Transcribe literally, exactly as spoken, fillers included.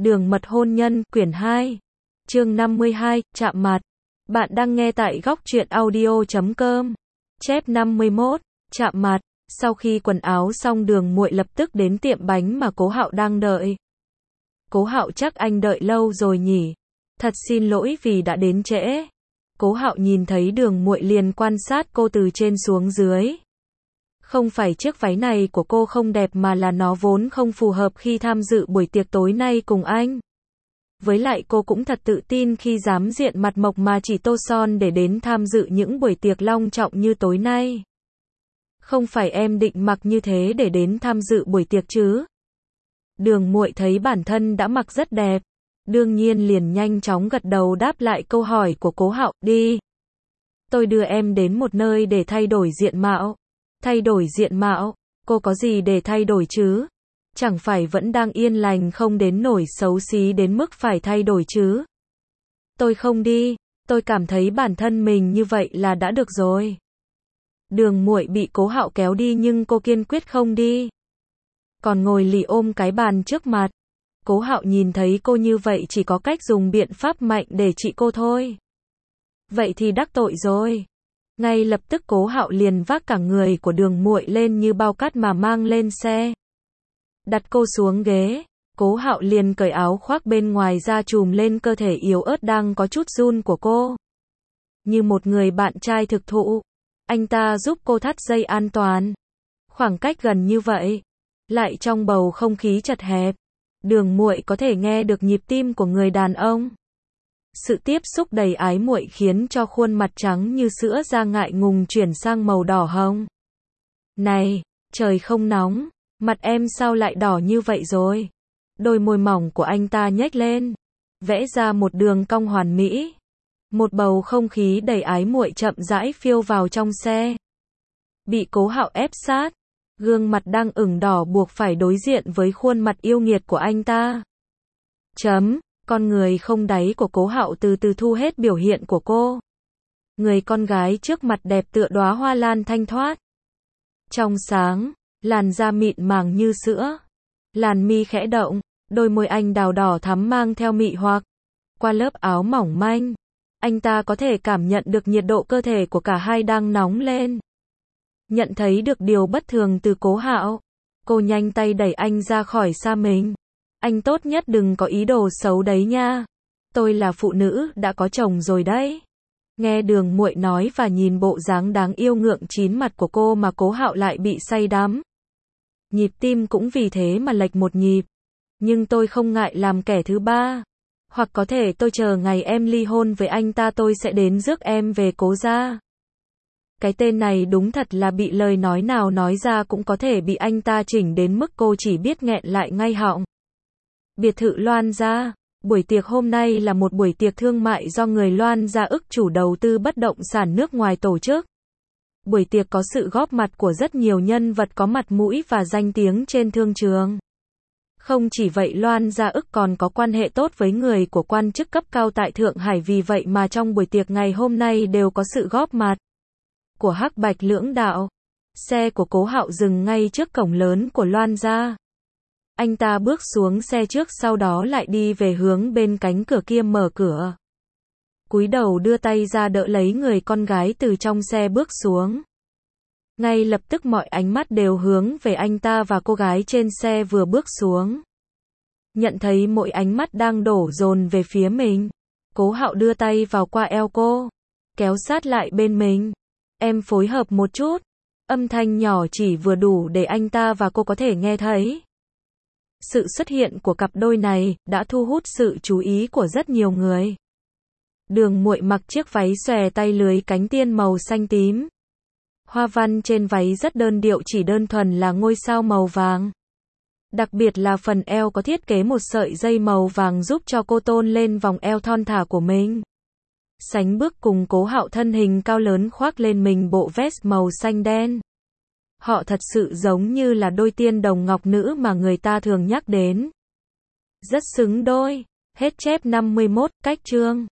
Đường mật hôn nhân, quyển hai. Chương năm mươi hai, chạm mặt. Bạn đang nghe tại góc truyện audio chấm com. Chép năm mươi mốt, chạm mặt. Sau khi quần áo xong, Đường Muội lập tức đến tiệm bánh mà Cố Hạo đang đợi. Cố Hạo, chắc anh đợi lâu rồi nhỉ? Thật xin lỗi vì đã đến trễ. Cố Hạo nhìn thấy Đường Muội liền quan sát cô từ trên xuống dưới. Không phải chiếc váy này của cô không đẹp mà là nó vốn không phù hợp khi tham dự buổi tiệc tối nay cùng anh. Với lại cô cũng thật tự tin khi dám diện mặt mộc mà chỉ tô son để đến tham dự những buổi tiệc long trọng như tối nay. Không phải em định mặc như thế để đến tham dự buổi tiệc chứ? Đường Muội thấy bản thân đã mặc rất đẹp, đương nhiên liền nhanh chóng gật đầu đáp lại câu hỏi của Cố Hạo, đi. Tôi đưa em đến một nơi để thay đổi diện mạo. Thay đổi diện mạo? Cô có gì để thay đổi chứ? Chẳng phải vẫn đang yên lành không đến nổi xấu xí đến mức phải thay đổi chứ? Tôi không đi, tôi cảm thấy bản thân mình như vậy là đã được rồi. Đường Muội bị Cố Hạo kéo đi nhưng cô kiên quyết không đi. Còn ngồi lì ôm cái bàn trước mặt. Cố Hạo nhìn thấy cô như vậy chỉ có cách dùng biện pháp mạnh để trị cô thôi. Vậy thì đắc tội rồi. Ngay lập tức Cố Hạo liền vác cả người của Đường Muội lên như bao cát mà mang lên xe. Đặt cô xuống ghế, Cố Hạo liền cởi áo khoác bên ngoài ra trùm lên cơ thể yếu ớt đang có chút run của cô. Như một người bạn trai thực thụ, anh ta giúp cô thắt dây an toàn. Khoảng cách gần như vậy, lại trong bầu không khí chật hẹp, Đường Muội có thể nghe được nhịp tim của người đàn ông. Sự tiếp xúc đầy ái muội khiến cho khuôn mặt trắng như sữa da ngại ngùng chuyển sang màu đỏ hồng. Này, trời không nóng, mặt em sao lại đỏ như vậy rồi? Đôi môi mỏng của anh ta nhếch lên, vẽ ra một đường cong hoàn mỹ. Một bầu không khí đầy ái muội chậm rãi phiêu vào trong xe. Bị Cố Hạo ép sát, gương mặt đang ửng đỏ buộc phải đối diện với khuôn mặt yêu nghiệt của anh ta. Chấm. Con người không đáy của Cố Hạo từ từ thu hết biểu hiện của cô. Người con gái trước mặt đẹp tựa đóa hoa lan thanh thoát. Trong sáng, làn da mịn màng như sữa. Làn mi khẽ động, đôi môi anh đào đỏ thắm mang theo mị hoặc. Qua lớp áo mỏng manh, anh ta có thể cảm nhận được nhiệt độ cơ thể của cả hai đang nóng lên. Nhận thấy được điều bất thường từ Cố Hạo, cô nhanh tay đẩy anh ra khỏi xa mình. Anh tốt nhất đừng có ý đồ xấu đấy nha. Tôi là phụ nữ đã có chồng rồi đấy. Nghe Đường Muội nói và nhìn bộ dáng đáng yêu ngượng chín mặt của cô mà Cố Hạo lại bị say đắm. Nhịp tim cũng vì thế mà lệch một nhịp. Nhưng tôi không ngại làm kẻ thứ ba. Hoặc có thể tôi chờ ngày em ly hôn với anh ta tôi sẽ đến rước em về Cố gia. Cái tên này đúng thật là bị lời nói nào nói ra cũng có thể bị anh ta chỉnh đến mức cô chỉ biết nghẹn lại ngay họng. Biệt thự Loan Gia. Buổi tiệc hôm nay là một buổi tiệc thương mại do người Loan Gia ức chủ đầu tư bất động sản nước ngoài tổ chức. Buổi tiệc có sự góp mặt của rất nhiều nhân vật có mặt mũi và danh tiếng trên thương trường. Không chỉ vậy, Loan Gia ức còn có quan hệ tốt với người của quan chức cấp cao tại Thượng Hải, vì vậy mà trong buổi tiệc ngày hôm nay đều có sự góp mặt của hắc bạch lưỡng đạo. Xe của Cố Hạo dừng ngay trước cổng lớn của Loan Gia. Anh ta bước xuống xe trước, sau đó lại đi về hướng bên cánh cửa kia mở cửa. Cúi đầu đưa tay ra đỡ lấy người con gái từ trong xe bước xuống. Ngay lập tức mọi ánh mắt đều hướng về anh ta và cô gái trên xe vừa bước xuống. Nhận thấy mỗi ánh mắt đang đổ dồn về phía mình, Cố Hạo đưa tay vào qua eo cô, kéo sát lại bên mình. Em phối hợp một chút. Âm thanh nhỏ chỉ vừa đủ để anh ta và cô có thể nghe thấy. Sự xuất hiện của cặp đôi này đã thu hút sự chú ý của rất nhiều người. Đường Muội mặc chiếc váy xòe tay lưới cánh tiên màu xanh tím. Hoa văn trên váy rất đơn điệu, chỉ đơn thuần là ngôi sao màu vàng. Đặc biệt là phần eo có thiết kế một sợi dây màu vàng giúp cho cô tôn lên vòng eo thon thả của mình. Sánh bước cùng Cố Hạo thân hình cao lớn khoác lên mình bộ vest màu xanh đen. Họ thật sự giống như là đôi tiên đồng ngọc nữ mà người ta thường nhắc đến. Rất xứng đôi. Hết chép năm mươi mốt, cách chương.